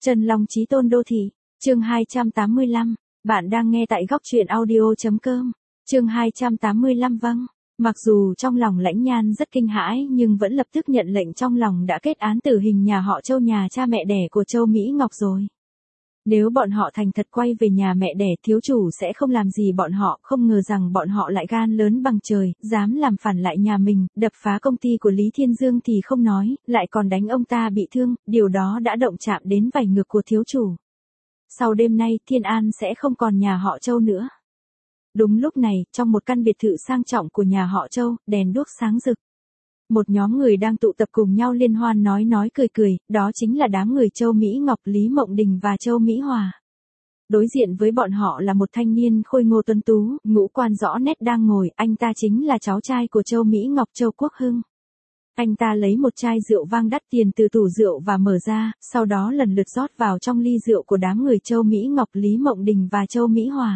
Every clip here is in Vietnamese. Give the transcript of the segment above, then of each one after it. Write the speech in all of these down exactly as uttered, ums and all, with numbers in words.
Trần Long Chí Tôn Đô Thị, chương hai trăm tám mươi lăm, bạn đang nghe tại góc truyện audio.com, chương hai trăm tám mươi lăm vâng. Mặc dù trong lòng Lãnh Nhan rất kinh hãi nhưng vẫn lập tức nhận lệnh trong lòng đã kết án tử hình nhà họ Châu, nhà cha mẹ đẻ của Châu Mỹ Ngọc rồi. Nếu bọn họ thành thật quay về nhà mẹ đẻ, thiếu chủ sẽ không làm gì bọn họ, không ngờ rằng bọn họ lại gan lớn bằng trời, dám làm phản lại nhà mình, đập phá công ty của Lý Thiên Dương thì không nói, lại còn đánh ông ta bị thương, điều đó đã động chạm đến vảy ngược của thiếu chủ. Sau đêm nay, Thiên An sẽ không còn nhà họ Châu nữa. Đúng lúc này, trong một căn biệt thự sang trọng của nhà họ Châu, đèn đuốc sáng rực. Một nhóm người đang tụ tập cùng nhau liên hoan nói nói cười cười, đó chính là đám người Châu Mỹ Ngọc, Lý Mộng Đình và Châu Mỹ Hòa. Đối diện với bọn họ là một thanh niên khôi ngô tuấn tú, ngũ quan rõ nét đang ngồi, anh ta chính là cháu trai của Châu Mỹ Ngọc, Châu Quốc Hưng. Anh ta lấy một chai rượu vang đắt tiền từ tủ rượu và mở ra, sau đó lần lượt rót vào trong ly rượu của đám người Châu Mỹ Ngọc, Lý Mộng Đình và Châu Mỹ Hòa.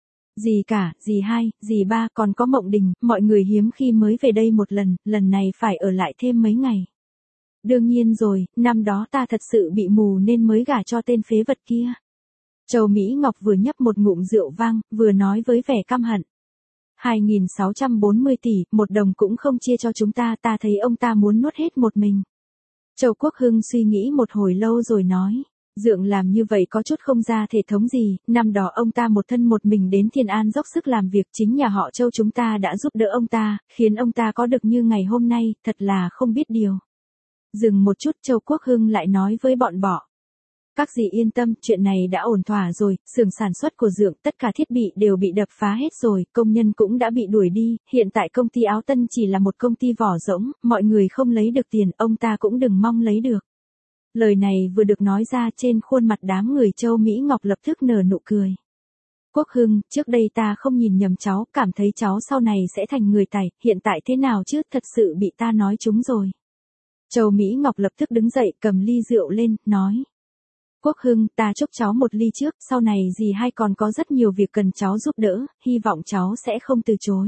Dì cả, dì hai, dì ba, còn có Mộng Đình, mọi người hiếm khi mới về đây một lần, lần này phải ở lại thêm mấy ngày. Đương nhiên rồi, năm đó ta thật sự bị mù nên mới gả cho tên phế vật kia. Châu Mỹ Ngọc vừa nhấp một ngụm rượu vang, vừa nói với vẻ căm hận. hai nghìn sáu trăm bốn mươi tỷ, một đồng cũng không chia cho chúng ta, ta thấy ông ta muốn nuốt hết một mình. Châu Quốc Hưng suy nghĩ một hồi lâu rồi nói. Dượng làm như vậy có chút không ra thể thống gì, năm đó ông ta một thân một mình đến Thiên An dốc sức làm việc, chính nhà họ Châu chúng ta đã giúp đỡ ông ta, khiến ông ta có được như ngày hôm nay, thật là không biết điều. Dừng một chút, Châu Quốc Hưng lại nói với bọn bọ. Các dì yên tâm, chuyện này đã ổn thỏa rồi, xưởng sản xuất của Dượng, tất cả thiết bị đều bị đập phá hết rồi, công nhân cũng đã bị đuổi đi, hiện tại công ty Áo Tân chỉ là một công ty vỏ rỗng, mọi người không lấy được tiền, ông ta cũng đừng mong lấy được. Lời này vừa được nói ra, trên khuôn mặt đám người Châu Mỹ Ngọc lập tức nở nụ cười. Quốc Hưng, trước đây ta không nhìn nhầm cháu, cảm thấy cháu sau này sẽ thành người tài, hiện tại thế nào chứ, thật sự bị ta nói trúng rồi. Châu Mỹ Ngọc lập tức đứng dậy, cầm ly rượu lên, nói. Quốc Hưng, ta chúc cháu một ly trước, sau này dì hai còn có rất nhiều việc cần cháu giúp đỡ, hy vọng cháu sẽ không từ chối.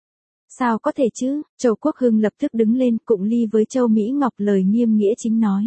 Sao có thể chứ, Châu Quốc Hưng lập tức đứng lên, cụng ly với Châu Mỹ Ngọc, lời nghiêm nghĩa chính nói.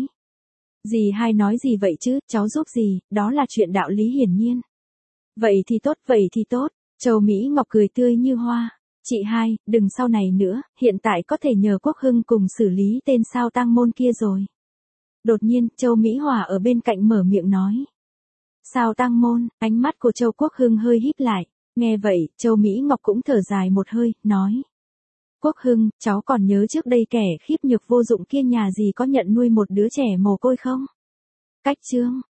Dì hai nói gì vậy chứ, cháu giúp dì, đó là chuyện đạo lý hiển nhiên. Vậy thì tốt, vậy thì tốt, Châu Mỹ Ngọc cười tươi như hoa. Chị hai, đừng sau này nữa, hiện tại có thể nhờ Quốc Hưng cùng xử lý tên sao tang môn kia rồi. Đột nhiên, Châu Mỹ Hòa ở bên cạnh mở miệng nói. Sao tang môn, ánh mắt của Châu Quốc Hưng hơi híp lại, nghe vậy, Châu Mỹ Ngọc cũng thở dài một hơi, nói. Quốc Hưng, cháu còn nhớ trước đây kẻ khiếp nhược vô dụng kia nhà gì có nhận nuôi một đứa trẻ mồ côi không? Cách chương,